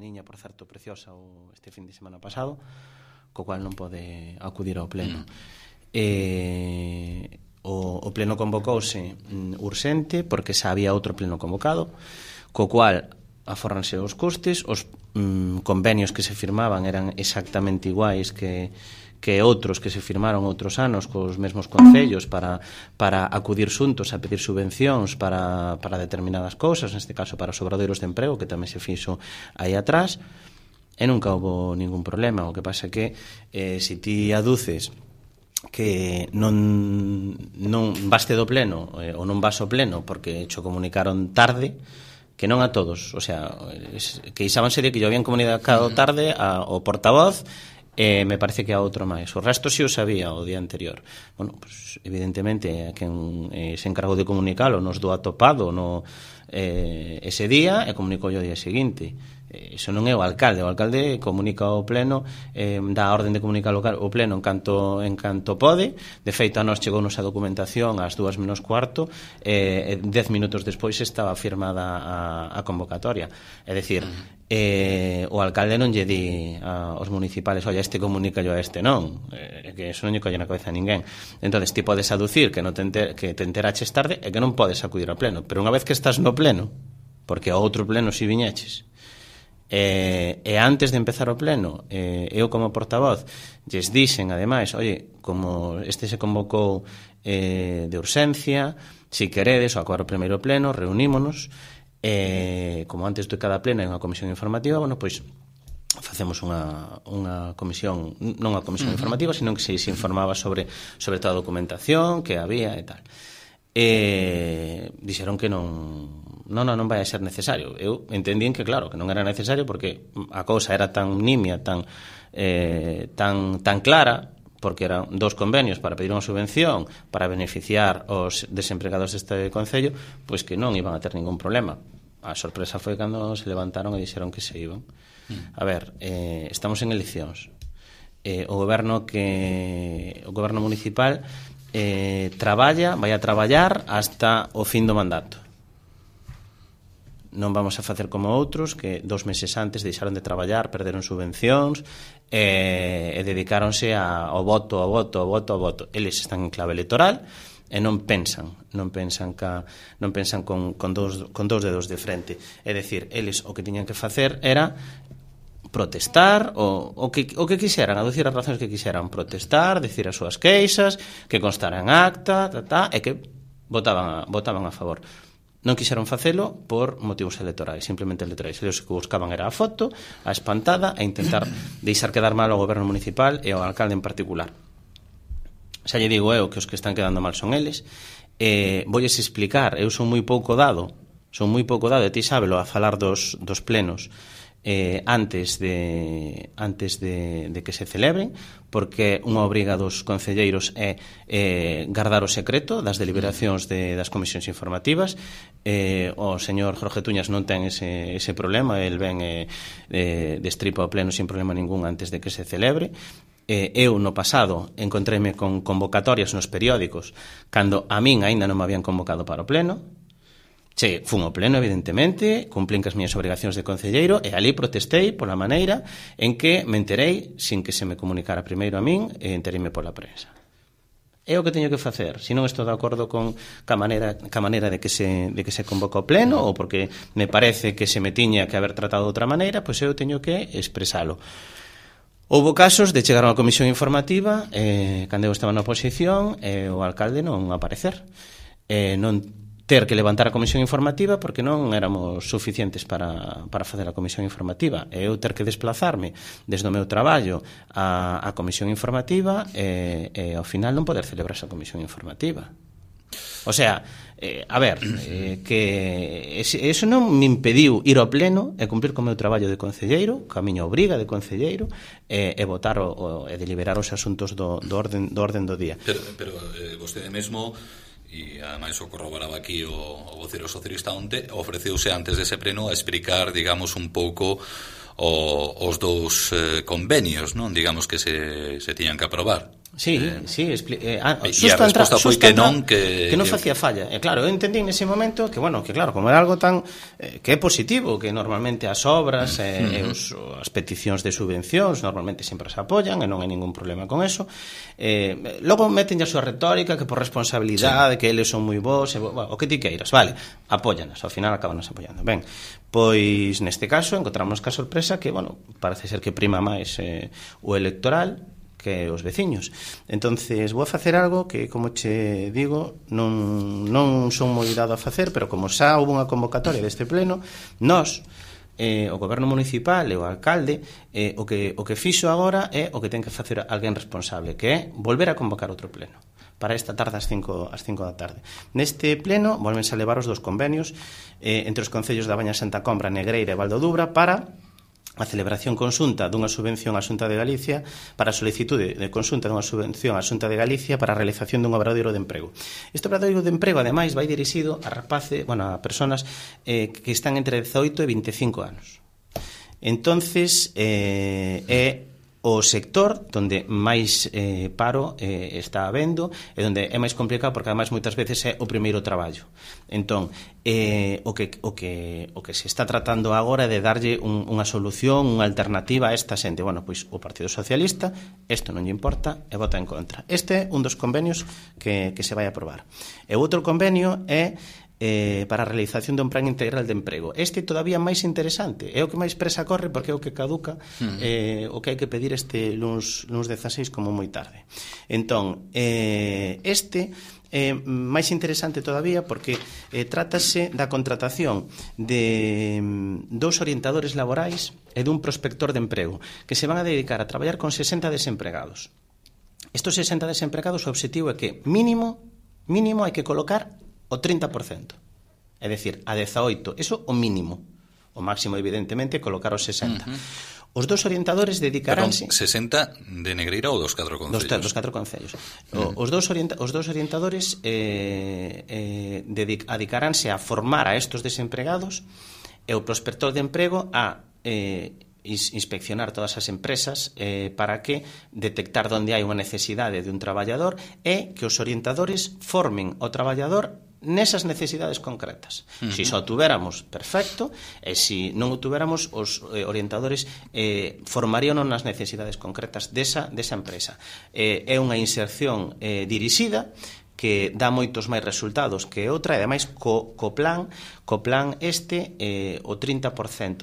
niña, por certo, preciosa este fin de semana pasado, co cual non pode acudir ao pleno. O pleno convocouse urxente porque xa había outro pleno convocado, co cual afórranse os custes, os convenios que se firmaban eran exactamente iguais que outros que se firmaron outros anos cos mesmos concellos para acudir xuntos a pedir subvencións para determinadas cousas, neste caso para os obradoiros de emprego, que tamén se fixo aí atrás, e nunca houve ningún problema. O que pasa é que se ti aduces que non vaste do pleno ou non vas ao pleno porque cho comunicaron tarde, que non a todos, o sea, que isábanse de que yo habían comunicado tarde ao portavoz, me parece que a outro máis. O resto si o sabía o día anterior. Bueno, pues, evidentemente a quen se encargou de comunicalo nos do atopado ese día e comunicou o día seguinte. Iso non é o alcalde comunica ao pleno, dá a orden de comunicar ao pleno en canto pode. De feito, a nós chegounos a documentación ás 2 menos cuarto, 10 minutos despois estaba firmada a convocatoria. É dicir, o alcalde non lle di aos municipales, oye, este comunica yo a este, non, que eso non lle colle na cabeza a ninguén. Entonces ti podes aducir que te enteraches tarde e que non podes acudir ao pleno, pero unha vez que estás no pleno, porque ao outro pleno si viñeches, e antes de empezar o pleno, eu como portavoz lles dixen, ademais, oye, como este se convocou de urxencia, si queredes, ao acabar o primeiro pleno, reunímonos, como antes de cada pleno hai unha comisión informativa, bueno, pois facemos unha comisión, non unha comisión informativa, sino que se informaba sobre toda a documentación que había e tal. Dixeron que non vai a ser necesario. Eu entendín que, claro, que non era necesario porque a cousa era tan nimia, tan clara, porque eran 2 convenios para pedir unha subvención para beneficiar os desempregados deste concello, pois que non iban a ter ningún problema. A sorpresa foi cando se levantaron e dixeron que se iban. A ver, estamos en eleccións. O goberno municipal vai a traballar hasta o fin do mandato. Non vamos a facer como outros que 2 meses antes deixaron de traballar, perderon subvencións e dedicáronse ao voto. Eles están en clave electoral e non pensan con dous dedos de frente. É dicir, eles o que tiñan que facer era protestar o que quixeran, aducir as razóns que quixeran, protestar, decir as súas queixas, que constara en acta, e que votaban a favor. Non quixeron facelo por motivos electorais, simplemente electorais. Eles que buscaban era a foto, a espantada, e intentar deixar quedar mal ao goberno municipal e ao alcalde en particular. Xa lle digo eu que os que están quedando mal son eles. Voulles explicar, eu son moi pouco dado, e ti sábelo, a falar dos plenos antes de que se celebren, porque unha obriga dos concelleiros é guardar o secreto das deliberacións das comisións informativas. O señor Jorge Tuñas non ten ese problema, el ven destripa o pleno sin problema ningún antes de que se celebre. Eu no pasado encontréme con convocatorias nos periódicos cando a min aínda non me habían convocado para o pleno. Fun ao pleno, evidentemente, cumplín as miñas obrigacións de concelleiro e ali protestei pola maneira en que me enterei sin que se me comunicara primeiro a min e entereime pola prensa. É o que teño que facer. Se non estou de acordo ca maneira de que se convoca o pleno ou porque me parece que se me tiña que haber tratado de outra maneira, pois eu teño que expresalo. Houbo casos de chegar a unha comisión informativa cando eu estaba na oposición e o alcalde non aparecer. Non ter que levantar a comisión informativa porque non éramos suficientes para facer a comisión informativa, e eu ter que desplazarme desde o meu traballo a comisión informativa e ao final non poder celebrar esa comisión informativa. O sea, a ver, que eso non me impediu ir ao pleno e cumplir co meu traballo de concelleiro, coa miña obriga de concelleiro, e votar e deliberar os asuntos do orden do día. Pero vostede mesmo, e ademais o corroboraba aquí o vocero socialista onte, ofreceuse antes dese pleno a explicar, digamos, un pouco os dous convenios, non, digamos, que se tiñan que aprobar. Sí, e a resposta foi que non, que non facía falla. E claro, eu entendí nese momento que, bueno, que claro, como era algo tan que é positivo, que normalmente as obras e as peticións de subvencións normalmente sempre se apoian e non hai ningún problema con eso. Logo meten a súa retórica que por responsabilidade, que eles son moi bons, bueno, o que ti queiras, vale, apóyanas, ao final acabanas apoiando. Ben, pois neste caso encontramos ca sorpresa que, bueno, parece ser que prima máis o electoral que os veciños. Entonces vou a facer algo que, como che digo, non son moi dado a facer, pero como xa houve unha convocatoria deste pleno, nós, o goberno municipal e o alcalde, o que fixo agora é o que ten que facer alguén responsable, que é volver a convocar outro pleno para esta tarde ás 5 da tarde. Neste pleno volvense a levar os 2 convenios entre os concellos da Baña Santa Combra, Negreira e Val do Dubra para a celebración conxunta dunha subvención á Xunta de Galicia para a solicitude de conxunta dunha subvención á Xunta de Galicia para a realización dun obradoiro de emprego. Este obradoiro de emprego, ademais, vai dirixido a a persoas que están entre 18 e 25 anos. Entonces, é o sector onde máis paro está habendo e onde é máis complicado porque ademais moitas veces é o primeiro traballo. Entón, o que se está tratando agora é de darlle unha solución, unha alternativa a esta xente. Bueno, pois o Partido Socialista isto non lle importa e vota en contra. Este é un dos convenios que se vai aprobar. E o outro convenio é para a realización dun plan integral de emprego. Este todavía máis interesante, é o que máis presa corre porque é o que caduca, o que hai que pedir este luns 16 como moi tarde. Entón, este é máis interesante todavía porque trátase da contratación de 2 orientadores laborais e dun prospector de emprego que se van a dedicar a traballar con 60 desempregados. Estos 60 desempregados, o obxectivo é que mínimo hai que colocar o 30%, é dicir, a 18, eso o mínimo. O máximo, evidentemente, é colocar os 60. Os 2 orientadores dedicaránse... Perdón, 60 de Negreira ou dos 4 concellos? Dos 4 concellos. Os dous orientadores dedicaránse a formar a estos desempregados e o prospector de emprego a inspeccionar todas as empresas para que detectar onde hai unha necesidade de un traballador e que os orientadores formen o traballador nesas necesidades concretas. Se só tuveramos, perfecto, e se non o tuveramos, os orientadores formarían nas necesidades concretas desa empresa. É unha inserción dirixida que dá moitos máis resultados que outra, e ademais co plan este o 30%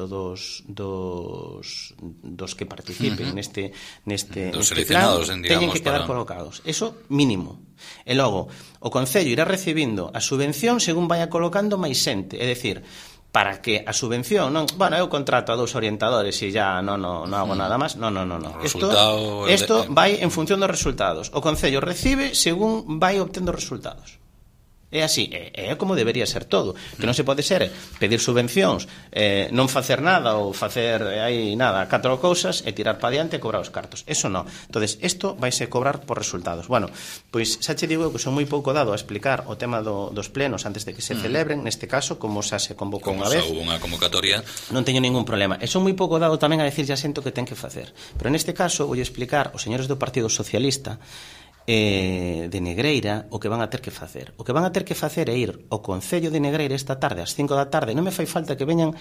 dos que participen neste plan teñen que quedar colocados. Eso mínimo. E logo, o Concello irá recibindo a subvención según vaya colocando máis xente, é dicir, para que a subvención non, bueno, eu contrato a 2 orientadores e ya non hago nada máis. Non. Isto vai en función dos resultados. O Concello recibe según vai obtendo resultados. É así, é como debería ser todo. Que non se pode ser pedir subvencións, non facer nada ou facer aí nada, 4 cousas e tirar para diante e cobrar os cartos. Eso non. Entonces, isto vaise cobrar por resultados. Bueno, pois xa che digo que son moi pouco dado a explicar o tema dos plenos antes de que se celebren. Neste caso, como xa se convocou unha vez, houve unha convocatoria, non teño ningún problema. E son moi pouco dado tamén a decir xa xento que ten que facer. Pero neste caso, vou explicar aos señores do Partido Socialista de Negreira o que van a ter que facer. O que van a ter que facer é ir ao Concello de Negreira esta tarde ás 5 da tarde. Non nos fai falta que veñan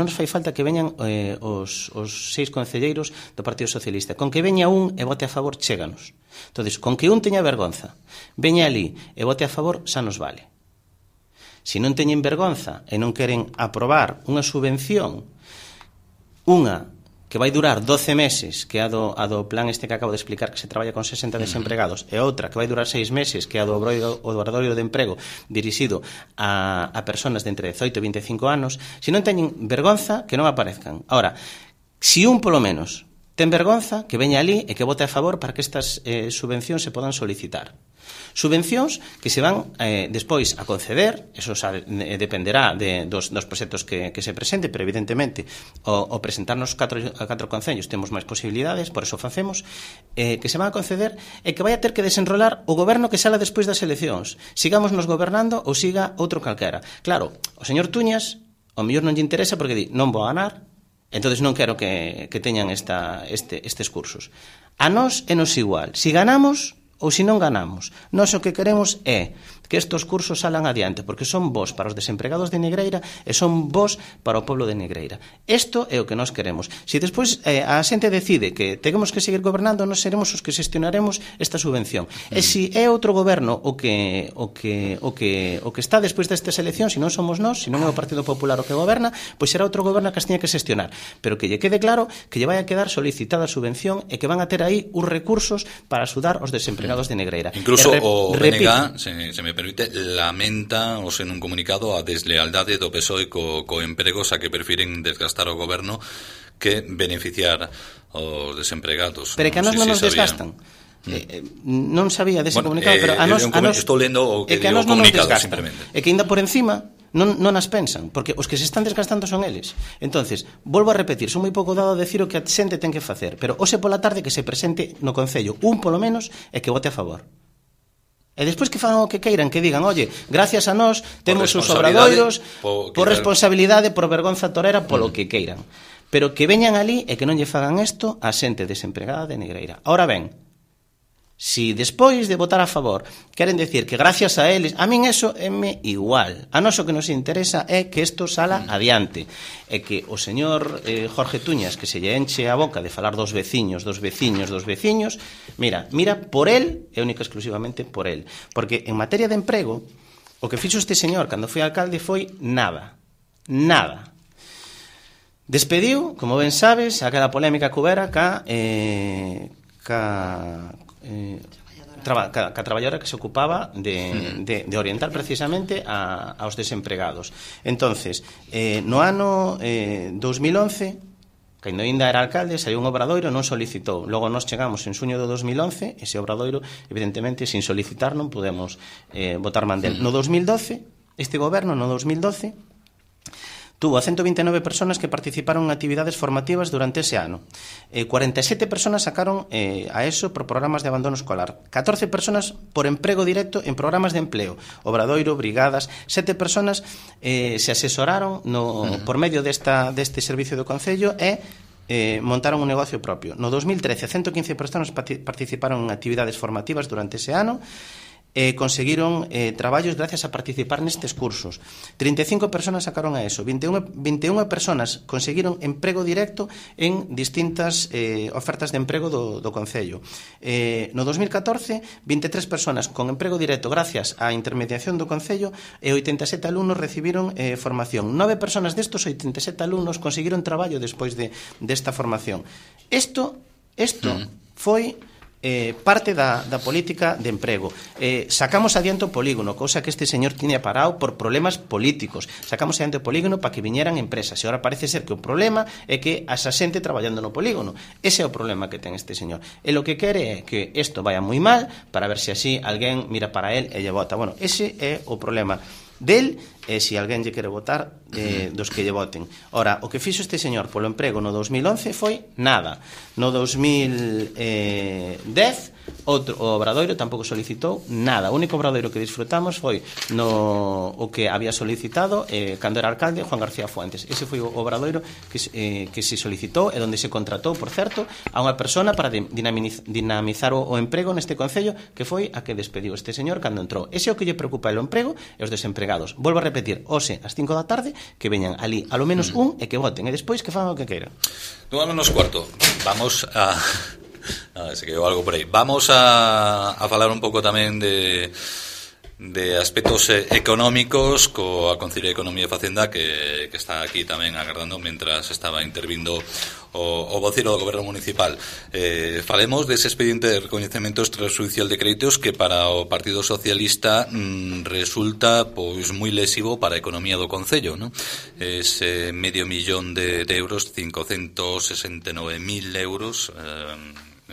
os 6 concelleiros do Partido Socialista. Con que veña un e vote a favor, chéganos. Entonces, con que un teña vergonza, veña ali e vote a favor, xa nos vale. Se non teñen vergonza e non queren aprobar unha subvención, unha que vai durar 12 meses, que é a do plan este que acabo de explicar, que se traballa con 60 desempregados, e outra que vai durar 6 meses, que é a do obradoiro de emprego dirixido a persoas de entre 18 e 25 anos, se non teñen vergonza, que non aparezcan. Ahora, se un polo menos ten vergonza, que veña ali e que vote a favor para que estas subvencións se podan solicitar. Subvencións que se van despois a conceder, eso dependerá dos proxectos que se presente, pero evidentemente ao presentarnos a 4 concellos temos máis posibilidades, por eso facemos, que se van a conceder e que vai a ter que desenrolar o goberno que sala despois das eleccións, sigamos nos gobernando ou siga outro calquera. Claro, o señor Tuñas ao mellor non lle interesa porque di, non vou a ganar, Entonces non quero que teñan estes cursos. A nós é nos igual. Si ganamos ou si non ganamos. Nós o que queremos é que estes cursos salan adiante, porque son bons para os desempregados de Negreira e son bons para o pueblo de Negreira. Isto é o que nós queremos. Se despois a xente decide que temos que seguir gobernando, nós seremos os que xestionaremos esta subvención. E se é outro goberno o que está despois destas eleccións, se non somos nós, se non é o Partido Popular o que goberna, pois será outro goberno que as tiña que xestionar. Pero que lle quede claro que lle vai a quedar solicitada a subvención e que van a ter aí os recursos para axudar os desempregados de Negreira. Incluso o BNG, se me permite, lamenta o sen un comunicado a deslealdade do PSOE co empregos a que prefiren desgastar o goberno que beneficiar os desempregados. Pero que a nos non nos desgastan. Non sabía dese comunicado, pero a nos estou lendo o que digo o comunicado simplemente. E que ainda por encima non as pensan, porque os que se están desgastando son eles. Entonces, volvo a repetir, son moi pouco dado a decir o que a xente ten que facer, pero hoxe pola tarde que se presente no Concello un polo menos e que vote a favor. E despois que fagan o que queiran, que digan, oye, gracias a nós temos os obradoiros por responsabilidade, por vergonza torera, polo que queiran. Pero que veñan ali e que non lle fagan isto a xente desempregada de Negreira. Ahora ben, si despois de votar a favor queren decir que gracias a eles, a min eso é igual. A nós o que nos interesa é que isto sala adiante e que o señor Jorge Tuñas, que se lle enche a boca de falar dos veciños, mira por el e única exclusivamente por el, porque en materia de emprego o que fixo este señor cando foi alcalde foi nada. Despediu, como ben sabes, aquela polémica que hubera ca traballadora que se ocupaba de orientar precisamente aos desempregados. Entonces, no ano 2011, cando ainda era alcalde, saiu un obradoiro, non solicitou. Logo nós chegamos en xuño do 2011, ese obradoiro, evidentemente, sin solicitar non podemos votar mandel. No 2012, este goberno, no 2012, tuvo a 129 personas que participaron en actividades formativas durante ese ano. 47 personas sacaron a ESO por programas de abandono escolar. 14 personas por emprego directo en programas de empleo. Obradoiro, brigadas. 7 personas se asesoraron por medio deste servicio do Concello e montaron un negocio propio. No 2013, 115 personas participaron en actividades formativas durante ese ano. Conseguiron traballos gracias a participar nestes cursos. 35 personas sacaron a eso. 21 personas conseguiron emprego directo en distintas ofertas de emprego do Concello. No 2014, 23 personas con emprego directo gracias á intermediación do Concello e 87 alumnos recibiron formación. 9 personas destos 87 alumnos conseguiron traballo despois desta formación. Isto foi parte da política de emprego. Sacamos adiante o polígono, cousa que este señor tiña parado por problemas políticos. Sacamos adiante o polígono para que viñeran empresas. E agora parece ser que o problema é que asa xente traballando no polígono. Ese é o problema que ten este señor. E lo que quere é que isto vaya moi mal para ver se así alguén mira para él e lle vota. Bueno, ese é o problema del e se alguén lle quere votar dos que lle voten. Ora, o que fixo este señor polo emprego no 2011 foi nada. No 2010 o obradoiro tampouco solicitou nada. O único obradoiro que disfrutamos foi o que había solicitado cando era alcalde Juan García Fuentes. Ese foi o obradoiro que se solicitou e onde se contratou, por certo, a unha persona para dinamizar o emprego neste concello, que foi a que despediu este señor cando entrou. Ese é o que lle preocupa o emprego e os desempregados. Volvo a repetir, hoxe ás 5 da tarde que veñan ali a lo menos un e que voten e despois que fagan o que queiran. 9:15. Vamos a se quedou algo por aí. Vamos a falar un pouco tamén de aspectos económicos coa Consellería de Economía e Facenda que está aquí tamén agardando mentras estaba intervindo o voceiro do Goberno Municipal. Falemos dese expediente de recoñecemento extrajudicial de créditos que para o Partido Socialista resulta pois moi lesivo para a economía do Concello, non? Ese medio millón de euros, 569.000 euros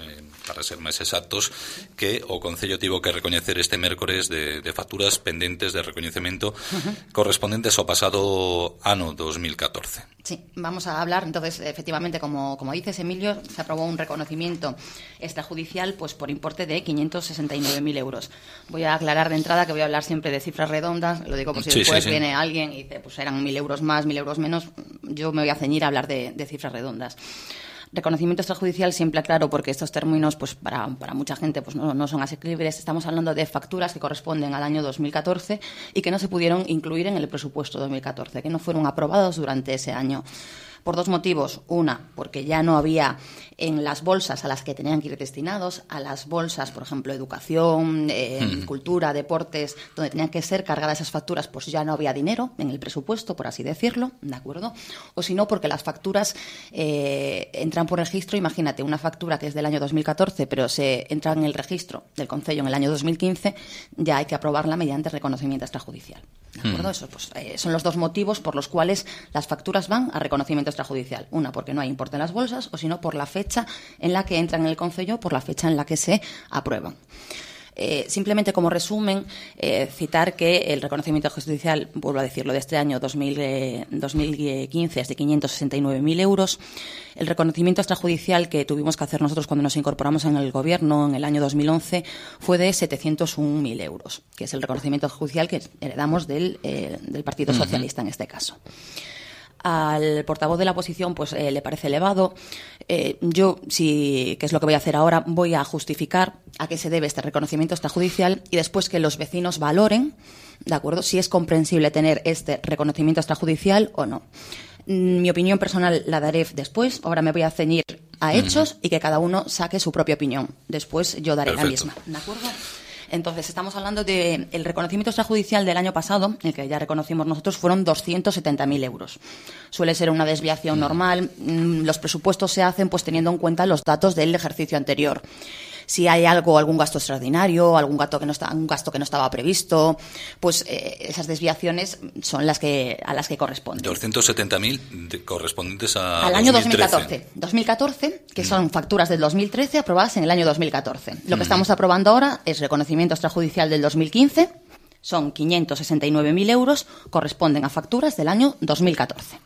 para ser máis exactos, que o Concello tivo que recoñecer este mércores de facturas pendentes de recoñecemento correspondentes ao pasado ano 2014. Sí, vamos a hablar, entonces, efectivamente, como dices, Emilio, se aprobó un reconocimiento extrajudicial pues por importe de 569.000 euros. Voy a aclarar de entrada que voy a hablar siempre de cifras redondas, lo digo por si después viene alguien y dice, pues eran 1.000 euros más, 1.000 euros menos, yo me voy a ceñir a hablar de cifras redondas. Reconocimiento extrajudicial, siempre aclaro, porque estos términos, pues para mucha gente pues no son asequibles. Estamos hablando de facturas que corresponden al año 2014 y que no se pudieron incluir en el presupuesto 2014, que no fueron aprobados durante ese año. Por dos motivos. Una, porque ya no había en las bolsas a las que tenían que ir destinados, a las bolsas, por ejemplo, educación, cultura, deportes, donde tenían que ser cargadas esas facturas, pues ya no había dinero en el presupuesto, por así decirlo, ¿de acuerdo? O si no, porque las facturas entran por registro. Imagínate, una factura que es del año 2014, pero se entra en el registro del Concello en el año 2015, ya hay que aprobarla mediante reconocimiento extrajudicial. ¿De acuerdo? Eso, pues, son los dos motivos por los cuales las facturas van a reconocimiento extrajudicial. Una, porque no hay importe en las bolsas, o si no, por la fecha en la que entran en el Concello, por la fecha en la que se aprueban. Simplemente como resumen, citar que el reconocimiento extrajudicial, vuelvo a decirlo, de este año 2015 es de 569.000 euros. El reconocimiento extrajudicial que tuvimos que hacer nosotros cuando nos incorporamos en el Gobierno en el año 2011 fue de 701.000 euros, que es el reconocimiento extrajudicial que heredamos del Partido Socialista en este caso. Al portavoz de la oposición pues le parece elevado. Yo, que es lo que voy a hacer ahora, voy a justificar a qué se debe este reconocimiento extrajudicial y después que los vecinos valoren, ¿de acuerdo?, si es comprensible tener este reconocimiento extrajudicial o no. Mi opinión personal la daré después. Ahora me voy a ceñir a hechos y que cada uno saque su propia opinión. Después yo daré la misma, ¿de acuerdo? Entonces, estamos hablando del reconocimiento extrajudicial del año pasado, el que ya reconocimos nosotros, fueron 270.000 euros. Suele ser una desviación normal. Los presupuestos se hacen pues teniendo en cuenta los datos del ejercicio anterior. Si hay algún gasto extraordinario, un gasto que no estaba previsto, pues esas desviaciones son a las que corresponden. 270.000 correspondientes al año 2014, que son facturas del 2013 aprobadas en el año 2014. Lo que estamos aprobando ahora es reconocimiento extrajudicial del 2015, son 569.000 euros, corresponden a facturas del año 2014.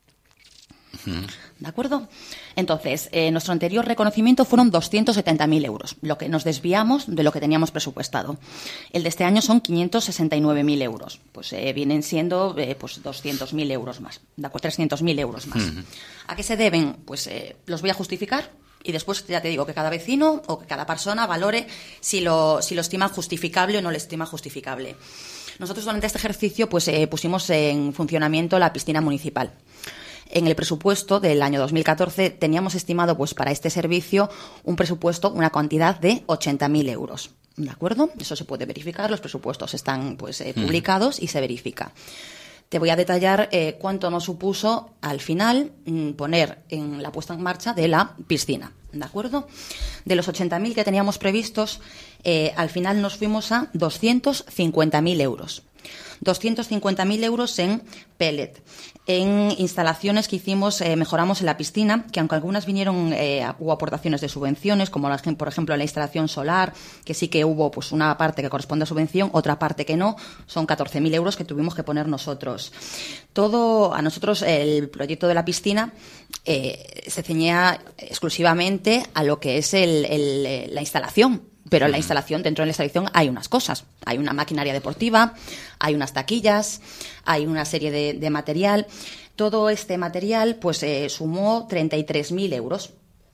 ¿De acuerdo? Entonces, nuestro anterior reconocimiento fueron 270.000 euros, lo que nos desviamos de lo que teníamos presupuestado. El de este año son 569.000 euros. Pues vienen siendo pues 200.000 euros más, 300.000 euros más. ¿A qué se deben? Pues los voy a justificar y después ya te digo que cada vecino o que cada persona valore si lo estima justificable o no lo estima justificable. Nosotros durante este ejercicio pues pusimos en funcionamiento la piscina municipal. En el presupuesto del año 2014 teníamos estimado pues para este servicio una cantidad de 80.000 euros. ¿De acuerdo? Eso se puede verificar, los presupuestos están pues publicados y se verifica. Te voy a detallar cuánto nos supuso al final poner en la puesta en marcha de la piscina. ¿De acuerdo? De los 80.000 que teníamos previstos, al final nos fuimos a 250.000 euros. 250.000 euros en pellet. En instalaciones que hicimos, mejoramos en la piscina, que aunque algunas vinieron, hubo aportaciones de subvenciones, como por ejemplo la instalación solar, que sí que hubo pues una parte que corresponde a subvención, otra parte que no, son 14.000 euros que tuvimos que poner nosotros. A nosotros el proyecto de la piscina se ceñía exclusivamente a lo que es la instalación. Pero en la instalación, dentro de la instalación hay unas cosas. Hay una maquinaria deportiva, hay unas taquillas, hay una serie de material. Todo este material pues sumó 33.000 euros.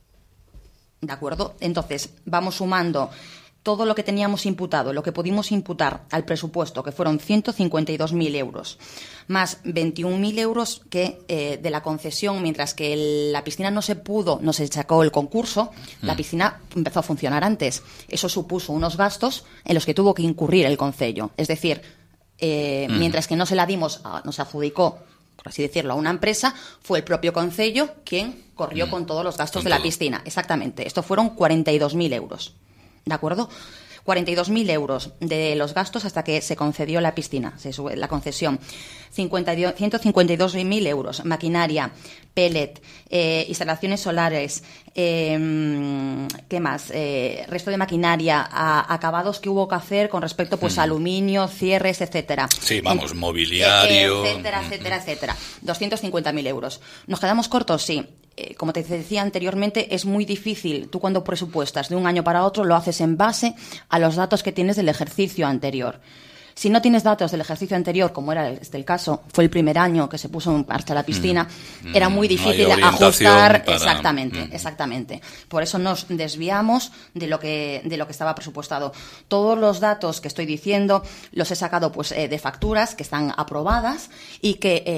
¿De acuerdo? Entonces, vamos sumando todo lo que teníamos imputado, lo que pudimos imputar al presupuesto, que fueron 152.000 euros, más 21.000 euros que de la concesión, mientras que la piscina no se sacó el concurso, la piscina empezó a funcionar antes. Eso supuso unos gastos en los que tuvo que incurrir el Concello. Es decir, mientras que no se la dimos, no se adjudicó, por así decirlo, a una empresa, fue el propio Concello quien corrió con todos los gastos de la piscina. Exactamente. Esto fueron 42.000 euros. ¿De acuerdo? 42.000 euros de los gastos hasta que se concedió la piscina, la concesión. 152.000 euros. Maquinaria, pellet, instalaciones solares, ¿qué más? Resto de maquinaria, acabados que hubo que hacer con respecto pues a aluminio, cierres, etcétera. Sí, vamos, mobiliario. Etcétera. 250.000 euros. ¿Nos quedamos cortos? Sí. Como te decía anteriormente, es muy difícil. Tú cuando presupuestas de un año para otro lo haces en base a los datos que tienes del ejercicio anterior. Si no tienes datos del ejercicio anterior, como era el caso, fue el primer año que se puso en marcha la piscina, era muy difícil ajustar. Exactamente. Por eso nos desviamos de lo que estaba presupuestado. Todos los datos que estoy diciendo los he sacado pues de facturas que están aprobadas y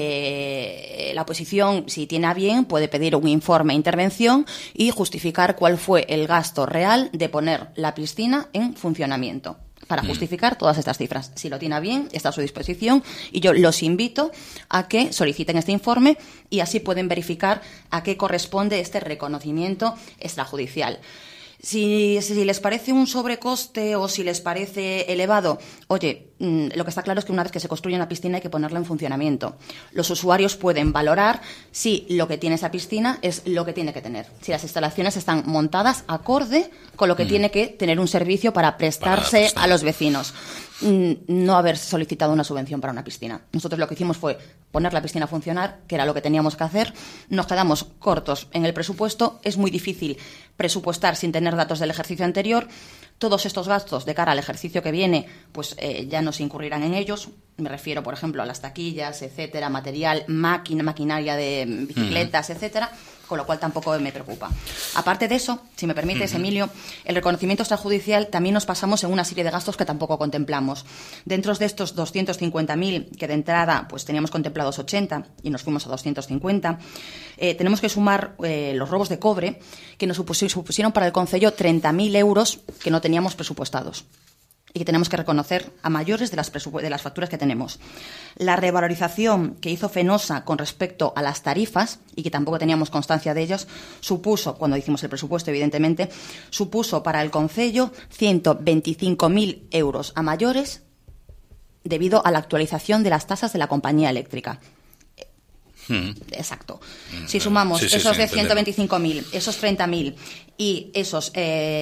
que la oposición, si tiene a bien, puede pedir un informe de intervención y justificar cuál fue el gasto real de poner la piscina en funcionamiento, para justificar todas estas cifras. Si lo tiene a bien, está a su disposición y yo los invito a que soliciten este informe y así pueden verificar a qué corresponde este reconocimiento extrajudicial. Si les parece un sobrecoste o si les parece elevado, oye, lo que está claro es que una vez que se construye una piscina hay que ponerla en funcionamiento. Los usuarios pueden valorar si lo que tiene esa piscina es lo que tiene que tener, si las instalaciones están montadas acorde con lo que tiene que tener un servicio para prestarse a los vecinos. No haber solicitado una subvención para una piscina. Nosotros lo que hicimos fue poner la piscina a funcionar, que era lo que teníamos que hacer. Nos quedamos cortos en el presupuesto. Es muy difícil presupuestar sin tener datos del ejercicio anterior. Todos estos gastos de cara al ejercicio que viene, pues ya no se incurrirán en ellos. Me refiero, por ejemplo, a las taquillas, etcétera, material, maquinaria de bicicletas, etcétera, con lo cual tampoco me preocupa. Aparte de eso, si me permites, Emilio, el reconocimiento extrajudicial también nos pasamos en una serie de gastos que tampoco contemplamos. Dentro de estos 250.000, que de entrada pues teníamos contemplados 80 y nos fuimos a 250, tenemos que sumar los robos de cobre, que nos supusieron para el concello 30.000 euros que no teníamos presupuestados y que tenemos que reconocer a mayores de las facturas que tenemos. La revalorización que hizo Fenosa con respecto a las tarifas, y que tampoco teníamos constancia de ellas, supuso, cuando hicimos el presupuesto, evidentemente, supuso para el concello 125.000 euros a mayores debido a la actualización de las tasas de la compañía eléctrica. Exacto. Si sumamos esos de 125.000, esos 30.000 y esos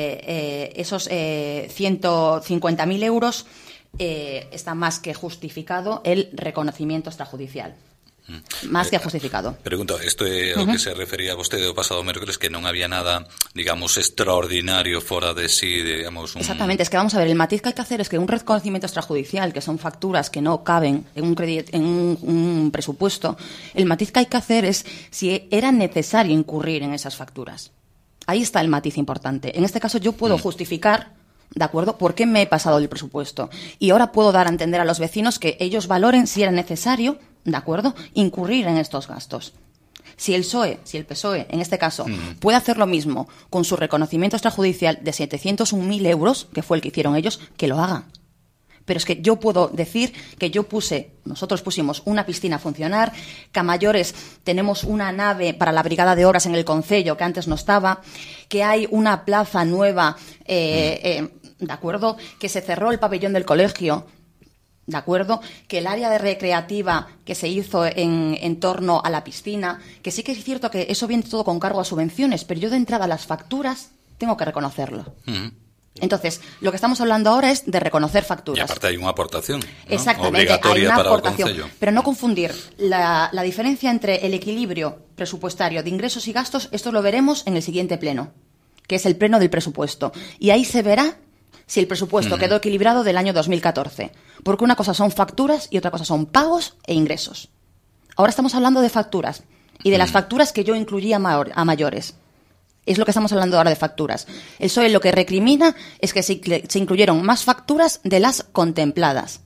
150.000 euros, está más que justificado el reconocimiento extrajudicial. Más que justificado. Pregunto, isto é o que se refería a vostede o pasado mércoles, que non había nada, digamos, extraordinario fora de sí, digamos... Exactamente, es que vamos a ver, el matiz que hay que hacer es que un reconocimiento extrajudicial, que son facturas que no caben en un presupuesto, el matiz que hay que hacer es si era necesario incurrir en esas facturas. Ahí está el matiz importante. En este caso yo puedo justificar, ¿de acuerdo?, por qué me he pasado el presupuesto. Y ahora puedo dar a entender a los vecinos que ellos valoren si era necesario, ¿de acuerdo?, incurrir en estos gastos. Si el PSOE, en este caso, puede hacer lo mismo con su reconocimiento extrajudicial de 701.000 euros, que fue el que hicieron ellos, que lo haga. Pero es que yo puedo decir que nosotros pusimos una piscina a funcionar, que a mayores tenemos una nave para la brigada de obras en el concello, que antes no estaba, que hay una plaza nueva, ¿de acuerdo?, que se cerró el pabellón del colegio, ¿de acuerdo?, que el área de recreativa que se hizo en torno a la piscina, que sí que es cierto que eso viene todo con cargo a subvenciones, pero yo de entrada las facturas tengo que reconocerlo. Entonces, lo que estamos hablando ahora es de reconocer facturas. Y aparte hay una aportación, ¿no?, exactamente, obligatoria hay una para aportación, el concello. pero no confundir la diferencia entre el equilibrio presupuestario de ingresos y gastos. Esto lo veremos en el siguiente pleno, que es el pleno del presupuesto. Y ahí se verá si el presupuesto quedó equilibrado del año 2014. Porque una cosa son facturas y otra cosa son pagos e ingresos. Ahora estamos hablando de facturas y de las facturas que yo incluí a mayores. Es lo que estamos hablando ahora de facturas. El PSOE lo que recrimina es que se incluyeron más facturas de las contempladas.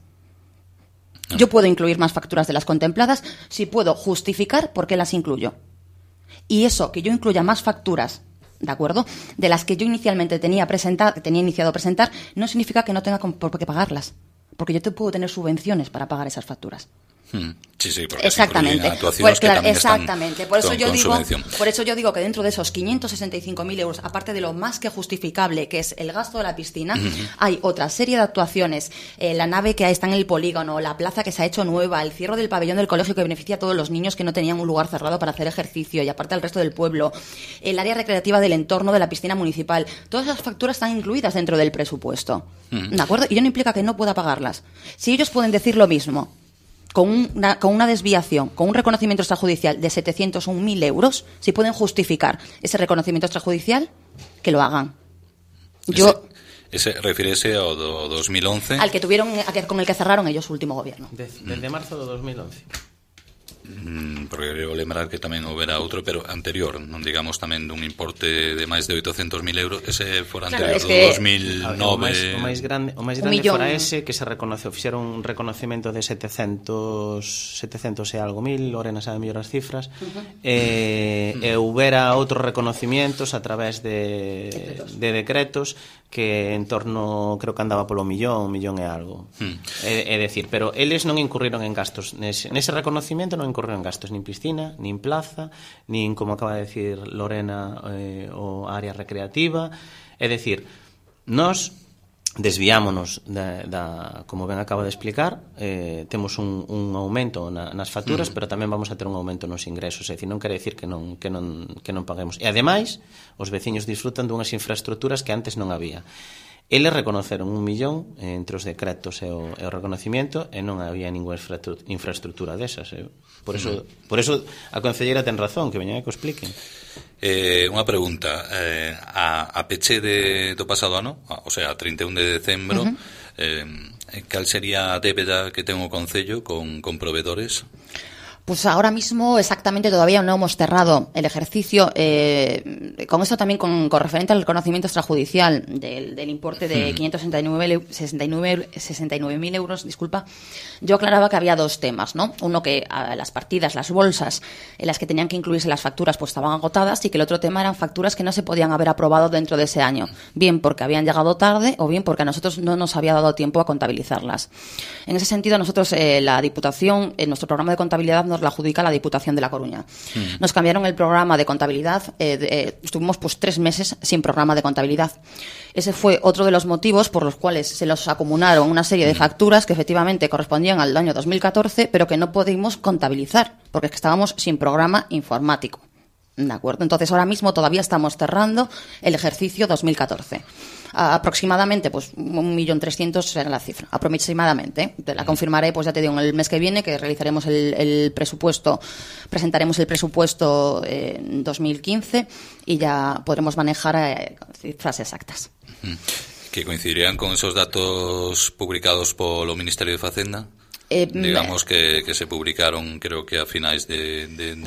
Yo puedo incluir más facturas de las contempladas si puedo justificar por qué las incluyo. Y eso, que yo incluya más facturas, ¿de acuerdo?, de las que yo inicialmente tenía iniciado a presentar, no significa que no tenga por qué pagarlas. Porque yo puedo tener subvenciones para pagar esas facturas. Sí, porque exactamente. Actuaciones Pues, claro, que también exactamente. Por eso yo digo que dentro de esos 565.000 euros, aparte de lo más que justificable, que es el gasto de la piscina, hay otra serie de actuaciones. La nave que está en el polígono, la plaza que se ha hecho nueva, el cierre del pabellón del colegio que beneficia a todos los niños que no tenían un lugar cerrado para hacer ejercicio y aparte al resto del pueblo, el área recreativa del entorno de la piscina municipal. Todas esas facturas están incluidas dentro del presupuesto. ¿De acuerdo? Y ello no implica que no pueda pagarlas. Si ellos pueden decir lo mismo, con una desviación, con un reconocimiento extrajudicial de 701.000 euros, si pueden justificar ese reconocimiento extrajudicial, que lo hagan. ¿Ese refiere ao 2011? Al que tuvieron, con el que cerraron ellos su último gobierno. Desde marzo de 2011. Porque creo lembrar que tamén houbera outro, pero anterior, non digamos tamén dun importe de máis de 800.000 euros, ese fora anterior, claro, es que 2009. O máis grande fora ese, que se reconoceu, fixeron un reconocemento de 700 e algo mil, Lorena sabe mellor as cifras, e houbera outros reconocimientos a través de decretos que en torno, creo que andaba polo millón e algo. É decir, pero eles non incurriron en gastos nese reconocimiento, non incurriron en gastos nin piscina, nin plaza, nin, como acaba de decir Lorena, o área recreativa. É decir, nós desviámonos como ben acaba de explicar, temos un aumento nas facturas, pero tamén vamos a ter un aumento nos ingresos, é dicir, non quere decir que non paguemos. E ademais, os veciños disfrutan dunhas infraestructuras que antes non había. Eles reconoceron 1 millón entre os decretos e o reconocimiento, e non había ninguna infraestructura desas. Por eso a concelleira ten razón, que veñan e que o expliquen. Unha pregunta, a peche do pasado ano, o sea, 31 de decembro, cal sería a débeda que ten o Concello con proveedores? Pues ahora mismo exactamente todavía no hemos cerrado el ejercicio. Con esto también con referente al reconocimiento extrajudicial del importe de 569.000 euros, disculpa, yo aclaraba que había dos temas, ¿no? Uno, que las partidas, las bolsas en las que tenían que incluirse las facturas pues estaban agotadas, y que el otro tema eran facturas que no se podían haber aprobado dentro de ese año, bien porque habían llegado tarde o bien porque a nosotros no nos había dado tiempo a contabilizarlas. En ese sentido, nosotros, la Diputación, en nuestro programa de contabilidad nos la adjudica la Diputación de La Coruña. Nos cambiaron el programa de contabilidad, estuvimos pues 3 meses sin programa de contabilidad. Ese fue otro de los motivos por los cuales se los acumularon una serie de facturas que efectivamente correspondían al año 2014, pero que no pudimos contabilizar, porque es que estábamos sin programa informático. ¿De acuerdo? Entonces, ahora mismo todavía estamos cerrando el ejercicio 2014. Aproximadamente, pues 1.300.000 será la cifra, aproximadamente. Te la confirmaré, pues ya te digo, en el mes que viene, que realizaremos el presupuesto, presentaremos el presupuesto en 2015 y ya podremos manejar cifras exactas. Que coincidirían con esos datos publicados polo Ministerio de Facenda? Digamos que se publicaron, creo que a finais de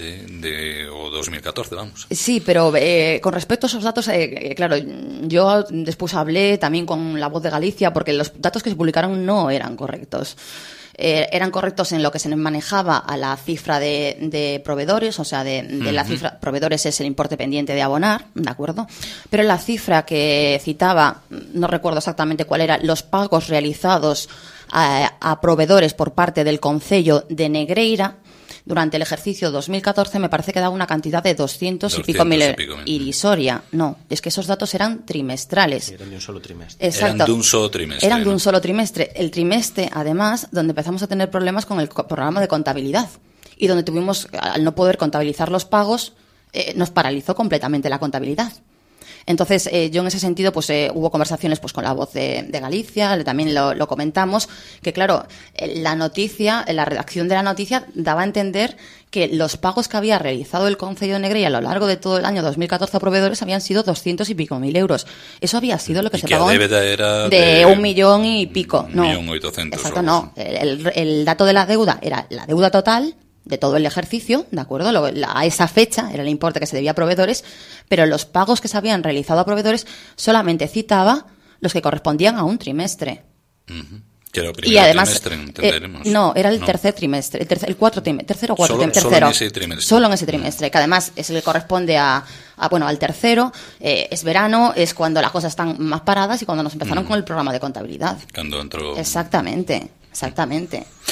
2014, vamos. Sí, pero con respecto a esos datos, claro, yo después hablé también con La Voz de Galicia, porque los datos que se publicaron no eran correctos. Eran correctos en lo que se manejaba a la cifra de proveedores, o sea, de la cifra, proveedores es el importe pendiente de abonar, ¿de acuerdo? Pero la cifra que citaba, no recuerdo exactamente cuál era, los pagos realizados a proveedores por parte del Concello de Negreira durante el ejercicio 2014, me parece que daba una cantidad de 200 y pico mil irrisoria. No, es que esos datos eran trimestrales. Eran de un solo trimestre. Exacto. Eran de un solo trimestre. Eran de un solo trimestre. El trimestre, además, donde empezamos a tener problemas con el programa de contabilidad y donde tuvimos, al no poder contabilizar los pagos, nos paralizó completamente la contabilidad. Entonces, yo en ese sentido, pues hubo conversaciones pues con La Voz de Galicia, también lo comentamos, que claro, la noticia, la redacción de la noticia daba a entender que los pagos que había realizado el Concello de Negreira a lo largo de todo el año 2014 a proveedores habían sido 200 y pico mil euros. Eso había sido lo que se pagó era de 1 millón y pico. 1.800.000. Exacto, no. El dato de la deuda era la deuda total de todo el ejercicio, ¿de acuerdo? A esa fecha era el importe que se debía a proveedores, pero los pagos que se habían realizado a proveedores solamente citaba los que correspondían a un trimestre. Que era el primer y además, trimestre, entenderemos. No, era el tercer trimestre, tercero o cuarto trimestre. Solo en ese trimestre. Solo en ese trimestre, que además es el que corresponde al tercero, es verano, es cuando las cosas están más paradas y cuando nos empezaron con el programa de contabilidad. Cuando entró... Exactamente.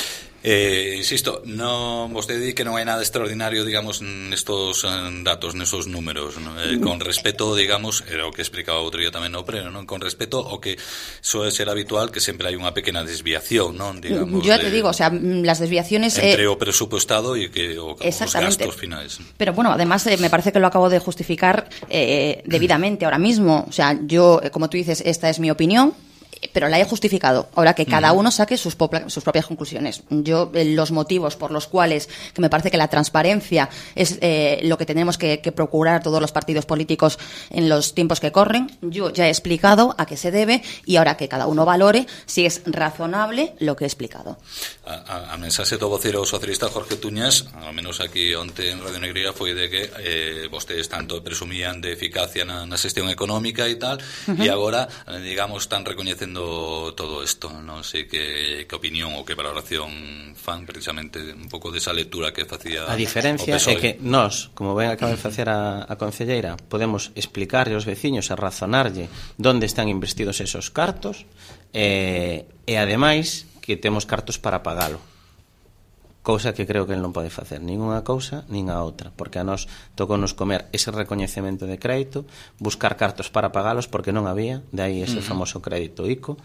Insisto, vostede di que non hai nada extraordinario, digamos, nestos datos, nesos números, ¿no? Con respecto, digamos, era o que explicaba outro día tamén no pleno, ¿no? Con respecto ao que suele ser habitual, que sempre hai unha pequena desviación, ¿no? Digamos, yo te digo, o sea, las desviaciones entre o presupuestado e que os gastos finais. Pero bueno, además me parece que lo acabo de justificar debidamente ahora mismo. O sea, yo, como tú dices, esta es mi opinión, pero la he justificado. Ahora que cada uno saque sus propias conclusiones. Yo, los motivos por los cuales, que me parece que la transparencia es lo que tenemos que procurar todos los partidos políticos en los tiempos que corren, yo ya he explicado a qué se debe y ahora que cada uno valore si es razonable lo que he explicado. A mensaxe do vocero socialista Jorge Tuñas, ao menos aquí onte en Radio Negreira, foi de que vostedes tanto presumían de eficacia na xestión económica e tal, e agora, digamos, están recoñecendo todo isto. Non sei que opinión ou que valoración fan precisamente un pouco desa lectura que facía a diferencia é que nós, como ben acaba de facer a concelleira, podemos explicarlle aos veciños e razonarlle onde están investidos esos cartos e ademais que temos cartos para pagalo, cousa que creo que el non pode facer nin unha cousa nin a outra, porque a nós tocounos comer ese recoñecemento de crédito, buscar cartos para pagalos porque non había, de aí ese famoso crédito ICO,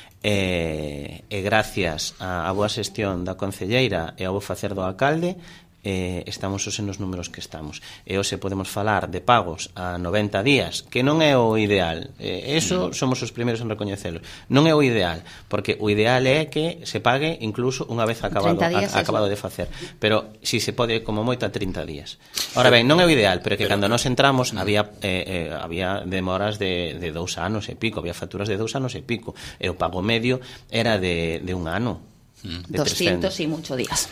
e gracias á boa xestión da concelleira e ao bo facer do alcalde estamos hoxe nos números que estamos, e hoxe podemos falar de pagos a 90 días, que non é o ideal, eso somos os primeiros en recoñecelo, non é o ideal, porque o ideal é que se pague incluso unha vez acabado de facer, pero si se pode como moito a 30 días. Ora ben, non é o ideal, pero que cando nos entramos había demoras de 2 anos e pico, había facturas de 2 anos e pico, e o pago medio era de un ano, de 200 e mucho días.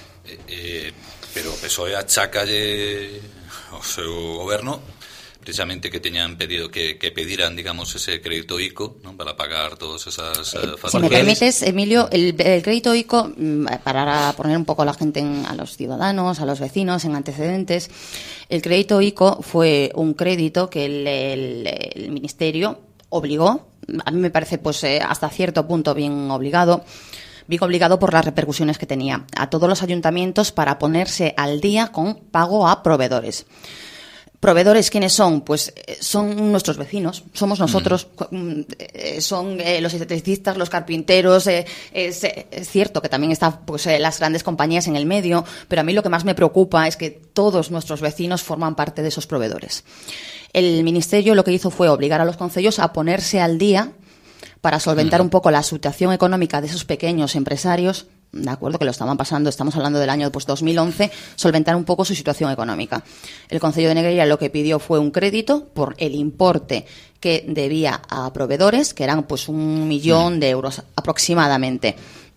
Pero o PSOE achacalle ao seu goberno precisamente que teñan pedido que pediran, digamos, ese crédito ICO, ¿no? Para pagar todas esas facturas. Si me permites, Emilio, el crédito ICO, para poner un poco a la gente, a los ciudadanos, a los vecinos en antecedentes, el crédito ICO fue un crédito que el Ministerio obligó, a mí me parece pues hasta cierto punto bien obligado por las repercusiones que tenía a todos los ayuntamientos para ponerse al día con pago a proveedores. ¿Proveedores quiénes son? Pues son nuestros vecinos, somos nosotros, son los electricistas, los carpinteros, es cierto que también están pues, las grandes compañías en el medio, pero a mí lo que más me preocupa es que todos nuestros vecinos forman parte de esos proveedores. El Ministerio lo que hizo fue obligar a los concellos a ponerse al día para solventar un poco la situación económica de esos pequeños empresarios, de acuerdo, que lo estaban pasando, estamos hablando del año 2011, solventar un poco su situación económica. El Concello de Negreira lo que pidió fue un crédito por el importe que debía a proveedores, que eran pues 1 millón de euros aproximadamente.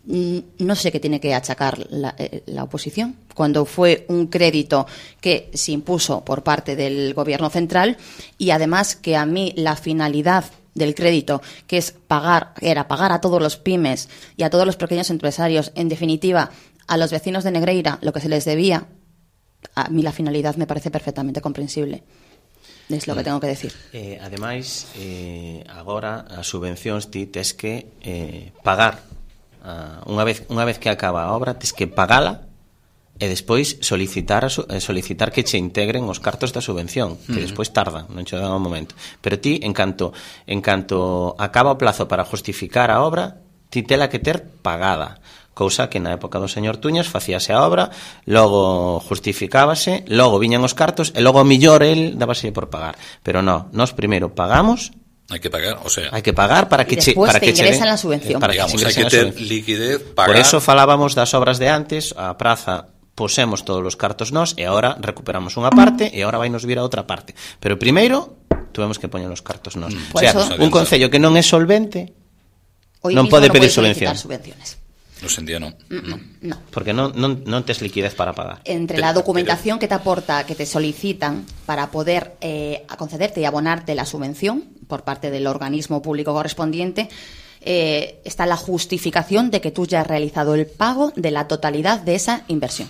No sé qué tiene que achacar la oposición, cuando fue un crédito que se impuso por parte del Gobierno central y además que a mí la finalidad del crédito, que es pagar a todos los pymes y a todos los pequeños empresarios, en definitiva, a los vecinos de Negreira, lo que se les debía, a mí la finalidad me parece perfectamente comprensible. Es lo que tengo que decir. Ademais, agora as subvencións ti tes que pagar unha vez que acaba a obra, tes que pagala e despois solicitar que che integren os cartos da subvención, que despois tardan, non che dan o momento. Pero ti, en canto acaba o plazo para justificar a obra, ti tela que ter pagada, cousa que na época do señor Tuñas facíase a obra, logo justificábase, logo viñan os cartos e logo mellor el dábase por pagar. Pero non, nós primeiro pagamos. Hai que pagar, o sea, hai que pagar para que che ingresan la subvención. Digamos, hai que ter liquidez, pagar. Por eso falábamos das obras de antes, a praza posemos todos os cartos nós e agora recuperamos unha parte e agora vai nos vir a outra parte. Pero primeiro tuvemos que poñer os cartos nós. O sea, un concello que non é solvente non pode pedir subvencións. No sentía, non. No. Porque non tes liquidez para pagar. Entre la documentación que te aporta, que te solicitan para poder concederte y abonarte la subvención por parte del organismo público correspondiente, está la justificación de que tú ya has realizado el pago de la totalidad de esa inversión.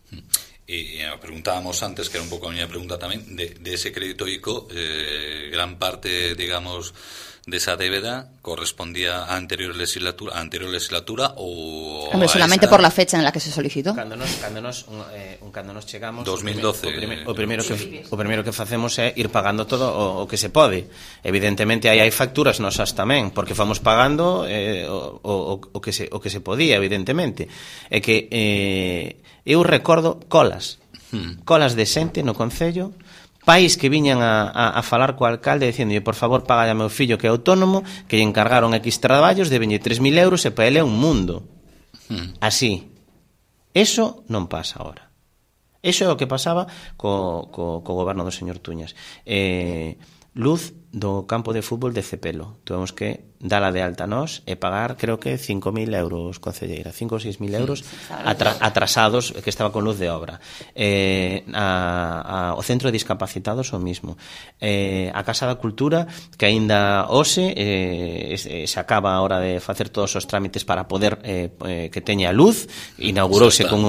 E preguntábamos antes, que era un pouco a miña pregunta tamén, de ese crédito ICO, gran parte, digamos, desa débeda correspondía a anterior legislatura ou Hombre, solamente por la fecha en la que se solicitó. Cando nos chegamos 2012 o primeiro que facemos é ir pagando todo o que se pode. Evidentemente aí hai facturas nosas tamén, porque fomos pagando o que se podía, evidentemente. É que eu recordo colas de xente no concello, pais que viñan a falar co alcalde dicindo, por favor, paga a meu fillo que é autónomo, que lle encargaron X traballos de 23.000 euros e para ele é un mundo. Así. Eso non pasa ahora. Eso é o que pasaba co goberno do señor Tuñas. Luz do campo de fútbol de Cepelo. Tuvemos que dala de alta nós e pagar, creo que 5.000 euros, concelleira, 5 ou 6.000 euros atrasados, que estaba con luz de obra. O centro de discapacitados o mismo. A Casa da Cultura, que aínda hoxe se acaba a hora de facer todos os trámites para poder que teña luz, inaugurouse con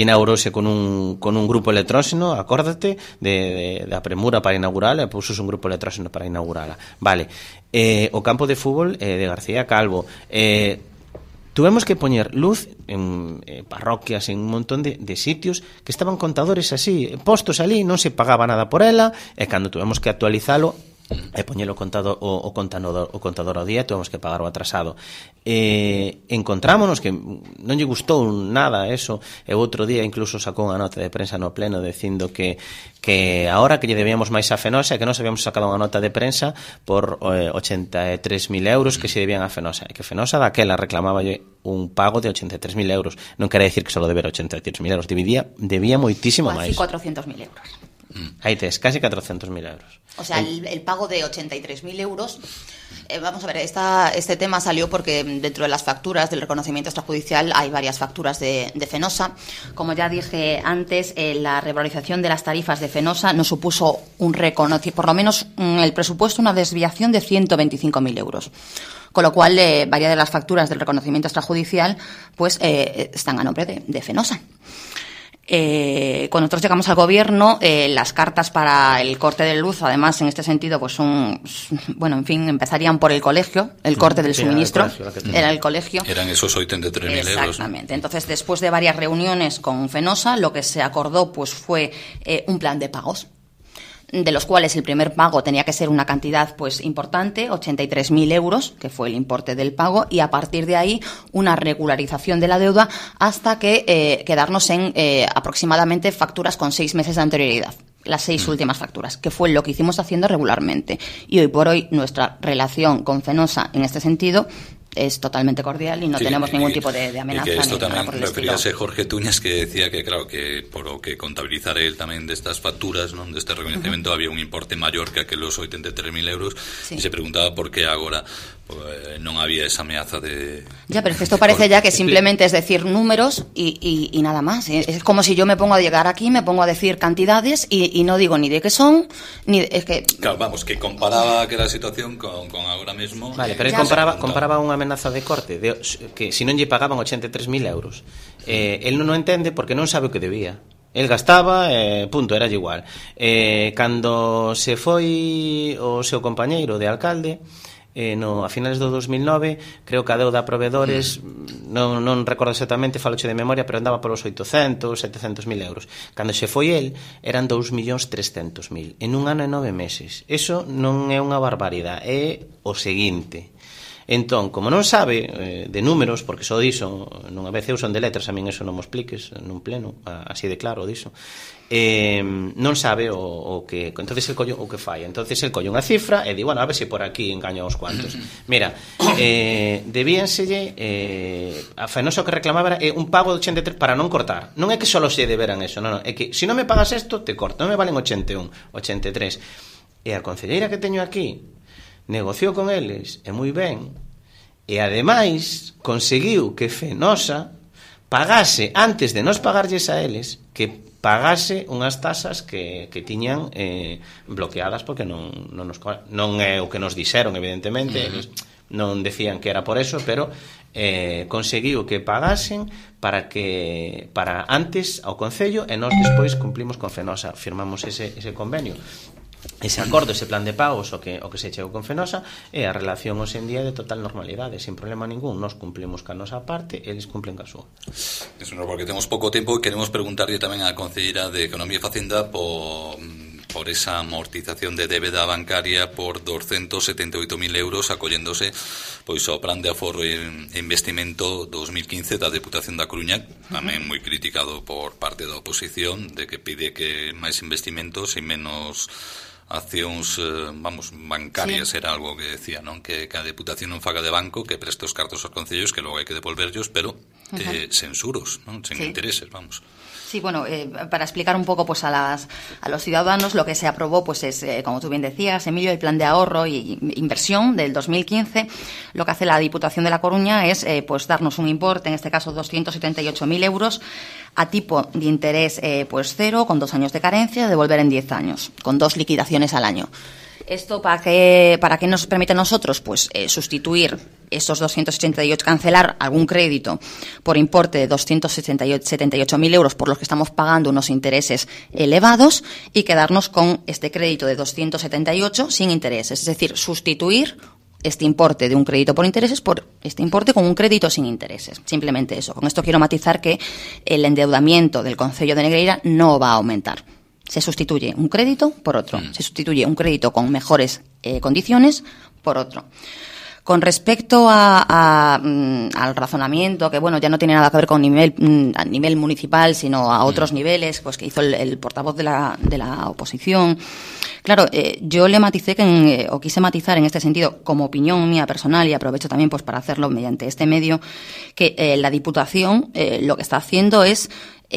un grupo electróxeno, acórdate da premura para inaugurala, e puxos un grupo electróxeno para inaugurala. Vale. O campo de fútbol de García Calvo, tuvemos que poñer luz en parroquias, en un montón de sitios que estaban contadores así, postos ali, non se pagaba nada por ela, e cando tuvemos que actualizalo e poñelo o contador ao día, tuvemos que pagar o atrasado. Encontrámonos que non lle gustou nada eso, e outro día incluso sacou unha nota de prensa no pleno dicindo que ahora que lle debíamos máis a Fenosa e que nós habíamos sacado unha nota de prensa por 83.000 euros que se debían a Fenosa, e que Fenosa daquela reclamáballe un pago de 83.000 euros. Non quere decir que só debera 83.000 euros, debía moitísimo máis. Casi 400.000 euros. Aí tes, casi 400.000 euros. O sea, el pago de 83.000 euros, vamos a ver, este tema salió porque dentro de las facturas del reconocimiento extrajudicial hay varias facturas de Fenosa. Como ya dije antes, la revalorización de las tarifas de Fenosa nos supuso un reconocimiento, por lo menos el presupuesto, una desviación de 125.000 euros. Con lo cual, varias de las facturas del reconocimiento extrajudicial pues están a nombre de Fenosa. Cuando nosotros llegamos al gobierno, las cartas para el corte de luz, además, en este sentido, pues son, bueno, en fin, empezarían por el colegio, el corte del suministro, era el colegio. Eran esos 83.000 euros. Exactamente. Entonces, después de varias reuniones con Fenosa, lo que se acordó, pues, fue un plan de pagos, de los cuales el primer pago tenía que ser una cantidad pues importante, 83.000 euros, que fue el importe del pago, y a partir de ahí una regularización de la deuda hasta que quedarnos en aproximadamente facturas con 6 meses de anterioridad. Las 6 últimas facturas, que fue lo que hicimos haciendo regularmente. Y hoy por hoy nuestra relación con Fenosa en este sentido es totalmente cordial y no tenemos ningún tipo de amenaza. Y que esto ni tamén nada por el referíase Jorge Tuñas, que decía que claro, que por o que contabilizar él tamén destas facturas, non, deste reconocimiento, había un importe maior que aqueles 83.000 euros, e se preguntaba por que agora non había esa ameaza de... Ya, pero es que esto parece ya que simplemente es decir números y nada más. Es como si yo me pongo a llegar aquí, me pongo a decir cantidades y no digo ni de qué son, ni es que... Claro, vamos, que comparaba aquela situación con agora mesmo... Vale, pero comparaba unha amenaza de corte, que se non lle pagaban 83.000 euros. El non o entende porque non sabe o que debía. El gastaba, punto, era igual. Cando se foi o seu compañeiro de alcalde, a finales do 2009, creo que a deuda a proveedores non recordo exactamente, faloche de memoria, pero andaba polos 800, 700.000 euros. Cando se foi el, eran 2.300.000 en un ano e 9 meses. Eso non é unha barbaridade, é o seguinte. Entón, como non sabe de números, porque só diso, nunha vez eu son de letras, a min eso non mo expliques nun pleno, así de claro diso, non sabe o que entonces el collo o que fai. Entonces el colle unha cifra e di, bueno, a ver se por aquí engaño aos cuantos. Mira, debíanselle a Fenosa que reclamaba era un pago de 83 para non cortar. Non é que só se deberan eso, non, é que se non me pagas isto, te corto. Non me valen 81, 83. E a concelleira que teño aquí negociou con eles, e moi ben, e ademais conseguiu que Fenosa pagase, antes de nos pagarlles a eles, que pagase unhas tasas que tiñan bloqueadas porque non é o que nos dixeron, evidentemente, eles non decían que era por eso, pero conseguiu que pagasen para antes ao Concello, e nós despois cumplimos con Fenosa, firmamos ese convenio. ese acordo, ese plan de pagos o que se chegou con Fenosa, e a relación hoxe en día é de total normalidade, sin problema ningún. Nos cumplimos ca nosa parte, eles cumplen ca súa. Eso non, porque temos pouco tempo e queremos preguntarlle tamén á Concelleira de Economía e Facenda por esa amortización de débeda bancaria por 278.000 euros acolléndose pois ao plan de aforro e investimento 2015 da Deputación da Coruña, tamén moi criticado por parte da oposición, de que pide que máis investimentos e menos accións, bancarias, sí. Era algo que decía, non? Que a Deputación non faga de banco, que preste os cartos aos concellos, que logo hai que devolverlos, pero sen xuros, non? Sen intereses, vamos. Sí, bueno, para explicar un poco pues a los ciudadanos, lo que se aprobó pues es, como tú bien decías, Emilio, el plan de ahorro y inversión del 2015. Lo que hace la Diputación de La Coruña es pues darnos un importe, en este caso 278.000 euros, a tipo de interés pues cero, con 2 años de carencia, devolver en 10 años, con 2 liquidaciones al año. ¿Esto para qué nos permite a nosotros? Pues sustituir esos 288, cancelar algún crédito por importe de 278.000 euros por los que estamos pagando unos intereses elevados y quedarnos con este crédito de 278 sin intereses. Es decir, sustituir este importe de un crédito por intereses por este importe con un crédito sin intereses. Simplemente eso. Con esto quiero matizar que el endeudamiento del Concello de Negreira no va a aumentar. Se sustituye un crédito por otro. Se sustituye un crédito con mejores condiciones por otro. Con respecto al razonamiento, que bueno, ya no tiene nada que ver con a nivel municipal, sino a otros niveles, pues que hizo el portavoz de la oposición. Claro, yo le maticé o quise matizar en este sentido, como opinión mía personal, y aprovecho también pues para hacerlo mediante este medio, que la Diputación lo que está haciendo es,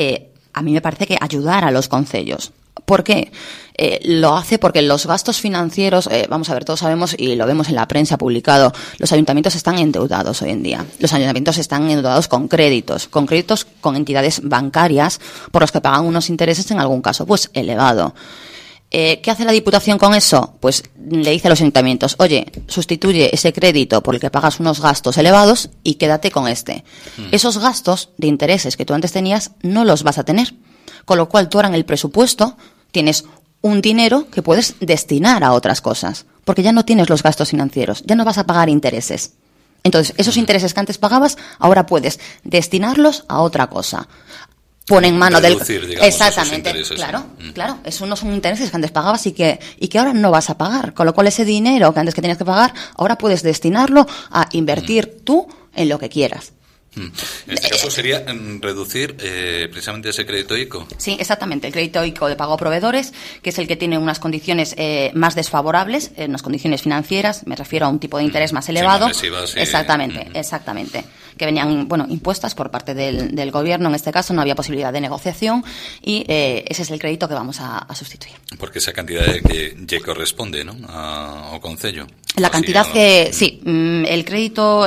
a mí me parece que ayudar a los concellos. ¿Por qué? Lo hace porque los gastos financieros, vamos a ver, todos sabemos y lo vemos en la prensa publicado, los ayuntamientos están endeudados hoy en día. Los ayuntamientos están endeudados con créditos con entidades bancarias por los que pagan unos intereses en algún caso, pues elevado. ¿Qué hace la Diputación con eso? Pues le dice a los ayuntamientos, oye, sustituye ese crédito por el que pagas unos gastos elevados y quédate con este. Esos gastos de intereses que tú antes tenías no los vas a tener. Con lo cual, tú ahora en el presupuesto tienes un dinero que puedes destinar a otras cosas, porque ya no tienes los gastos financieros, ya no vas a pagar intereses. Entonces, esos intereses que antes pagabas, ahora puedes destinarlos a otra cosa. Pone en mano reducir, digamos, exactamente, claro, claro, esos no son intereses que antes pagabas y que ahora no vas a pagar, con lo cual ese dinero que antes que tenías que pagar, ahora puedes destinarlo a invertir tú en lo que quieras. En este caso sería reducir precisamente ese crédito ICO. Sí, exactamente, el crédito ICO de pago a proveedores, que es el que tiene unas condiciones más desfavorables, unas condiciones financieras, me refiero a un tipo de interés más elevado. Sí, exactamente, que venían, impuestas por parte del gobierno, en este caso no había posibilidad de negociación y ese es el crédito que vamos a sustituir. Porque esa cantidad que lle corresponde, ¿no?, ao Concello. La cantidad que, sí, el crédito,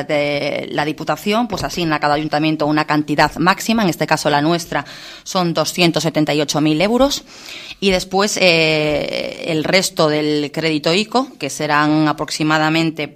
la Diputación, pues asigna a cada ayuntamiento una cantidad máxima, en este caso la nuestra son 278.000 euros, y después el resto del crédito ICO, que serán aproximadamente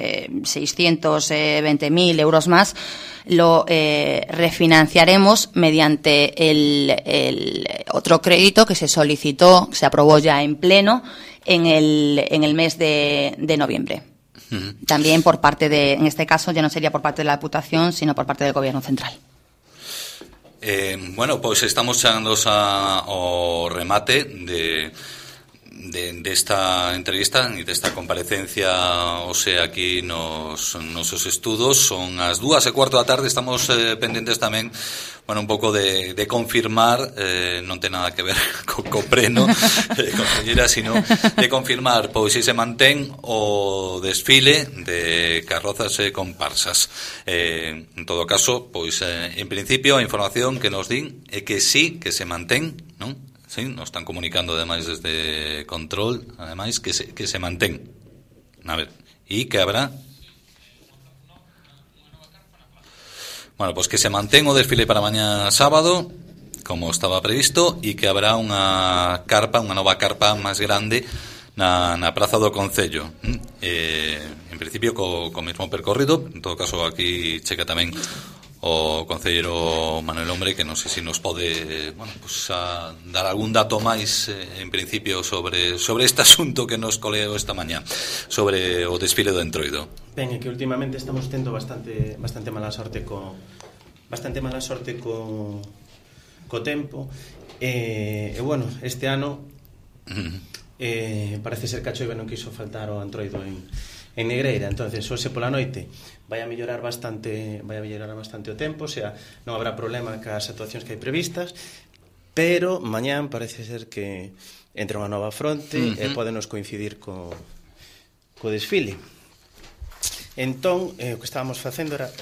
620.000 euros más, lo refinanciaremos mediante el otro crédito que se solicitó, se aprobó ya en pleno en el mes de noviembre. También por parte en este caso ya no sería por parte de la Diputación, sino por parte del Gobierno Central. Pois estamos chegándoos ao remate de esta entrevista e desta comparecencia hoxe aquí nos nosos estudos. Son as 2:15 da tarde, estamos pendentes tamén un pouco de confirmar, non ten nada que ver co preno conselleira, sino de confirmar pois se mantén o desfile de carrozas e comparsas. En todo caso, pois en principio a información que nos din é que sí, que se mantén, non? Sí, nos están comunicando ademais desde control, ademais que se mantén. A ver, e que habrá pois que se mantén o desfile para mañá sábado, como estaba previsto, e que habrá unha nova carpa máis grande na Praza do Concello. En principio co mesmo percorrido, en todo caso aquí checa tamén o concelleiro Manuel Lombre, que non sei se nos pode dar algún dato máis en principio sobre este asunto que nos coleo esta mañá, sobre o desfile do Entroido. Ben, é que últimamente estamos tendo bastante mala sorte co tempo, e bueno, este ano parece ser que a choiva non quiso faltar ao Entroido en Negreira, entonces hoxe pola noite vai a mellorar bastante o tempo, o sea, non habrá problema cas actuacións que hai previstas, pero mañán parece ser que entra unha nova fronte e podenos coincidir co desfile. Entón, o que estábamos facendo era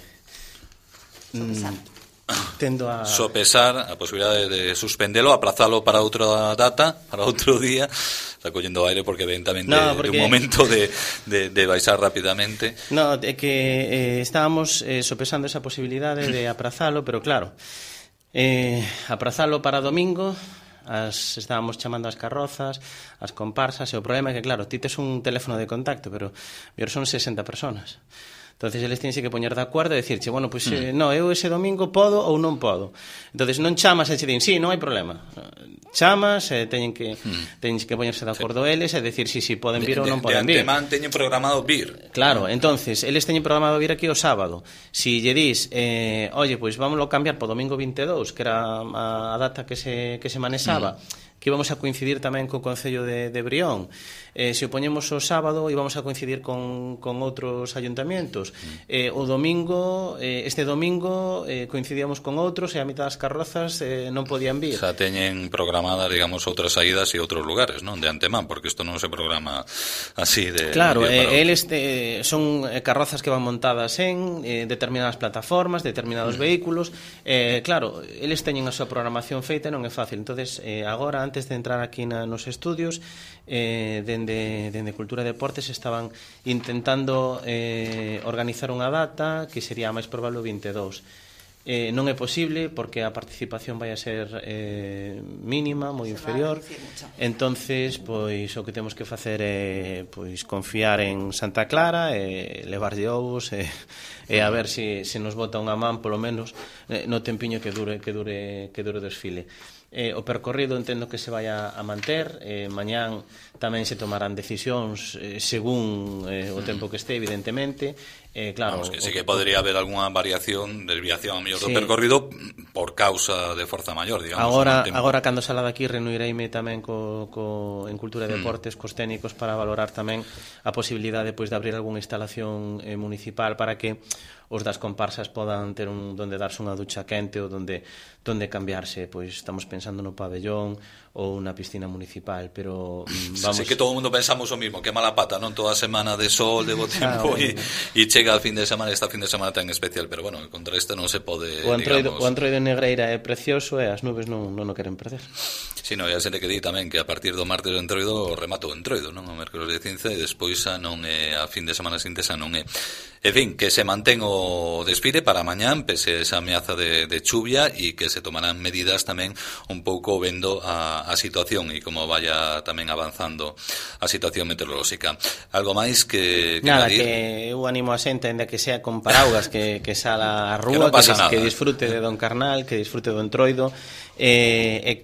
tendo a sopesar a posibilidade de suspendelo, aplazalo para outra data, para outro día. Está collendo aire porque ven tamén de un momento de baixar rapidamente. No, é que estábamos sopesando esa posibilidade de aprazalo, pero claro, aprazalo para domingo, estábamos chamando as carrozas, as comparsas, e o problema é que, claro, ti tes un teléfono de contacto, pero son 60 personas. Entonces eles tiñense que poñer de acordo e dicirche, bueno, pois no, eu ese domingo podo ou non podo. Entonces non chamas e che din, sí, non hai problema. Chamas e teñen que poñerse de acordo eles e decir si poden vir ou non poden vir. De antemán teñen programado vir. Claro, entonces eles teñen programado vir aquí o sábado. Si lle dis, oye, pois vámoslo cambiar po domingo 22, que era a data que se manexaba, que íbamos a coincidir tamén co Concello de Brión. Se o poñemos o sábado íbamos a coincidir con outros ayuntamientos. O domingo, este domingo coincidíamos con outros e a mitad das carrozas non podían vir. Xa teñen programadas, digamos, outras saídas e outros lugares, non? De antemán, porque isto non se programa así de... Claro, eles son carrozas que van montadas en determinadas plataformas, determinados vehículos. Claro, eles teñen a súa programación feita e non é fácil. Entonces, agora, antes de entrar aquí nos estudios, dende Cultura e Deportes estaban intentando organizar unha data que sería a máis probable o 22. Non é posible porque a participación vai a ser mínima, moi inferior. Entonces, pois o que temos que facer é pois confiar en Santa Clara e levarlle ovos e a ver se nos bota unha man polo menos no tempiño que dure o desfile. O percorrido entendo que se vai a manter, mañán tamén se tomarán decisións según o tempo que este, evidentemente. Claro, vamos, que sí que podría haber algunha variación, desviación a mellor do percorrido por causa de forza maior, digamos. Agora cando sala daqui reunireime tamén en Cultura e Deportes cos técnicos para valorar tamén a posibilidade pois de abrir algunha instalación municipal para que os das comparsas podan ter donde darse unha ducha quente ou donde cambiarse, pois estamos pensando no pabellón ou na piscina municipal, pero vamos... Sí que todo o mundo pensamos o mismo, que mala pata, non? Toda a semana de sol, de bo tempo e chega al fin de semana, esta fin de semana tan especial, pero bueno, contra este non se pode, o Entroido en Negreira é precioso e as nubes non o queren perder. Si, non, e a xente que di tamén que a partir do martes do Entroido remata o Entroido, non? O mércoles de cinza e despois non é a fin de semana seguinte, non é. En fin, que se mantén o desfile para mañán, pese esa ameaza de chuvia, e que se tomarán medidas tamén un pouco vendo a situación e como vaya tamén avanzando a situación meteorolóxica. Algo máis que nada, añadir? Que eu animo a xente, ainda que sea con paraugas, que sala a rúa, que disfrute de Don Carnal, que disfrute do Entroido, e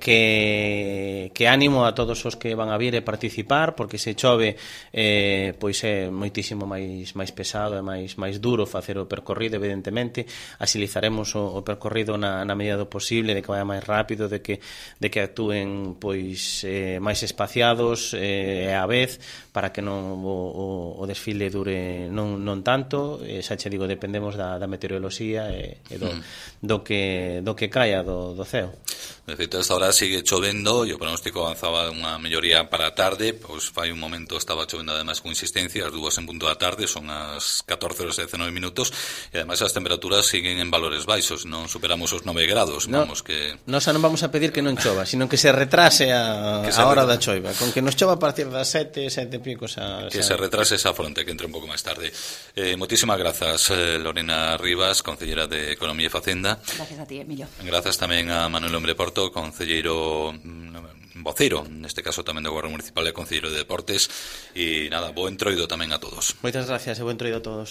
que ánimo a todos os que van a vir e participar, porque se chove pois é moitísimo máis pesado e máis duro facer o percorrido, evidentemente. Agilizaremos o percorrido na medida do posible, de que vaya máis rápido, de que actúen pois máis espaciados e á vez, para que non o desfile dure non tanto. Xa che digo, dependemos da meteoroloxía e do que caia do ceo. De feito, esta hora sigue chovendo e o pronóstico avanzaba unha melloría para a tarde, pois fai un momento estaba chovendo ademais con insistencia, as 2:00 da tarde, son as 14:19 e ademais as temperaturas siguen en valores baixos, non superamos os 9 grados. Vamos que... Nos non vamos a pedir que non chova, sino que se retrase a hora da choiva, con que nos chova a partir das 7 e pico que se retrase esa fronte, que entre un pouco máis tarde. Moitísimas grazas, Lorena Rivas, concellera de Economía e Facenda. Gracias a ti, Emilio. Grazas tamén a Manuel Lombre Porto, concelleiro voceiro, neste caso tamén do Goberno Municipal e concelleiro de Deportes, e nada, bo Entroido tamén a todos. Moitas gracias e bo Entroido a todos.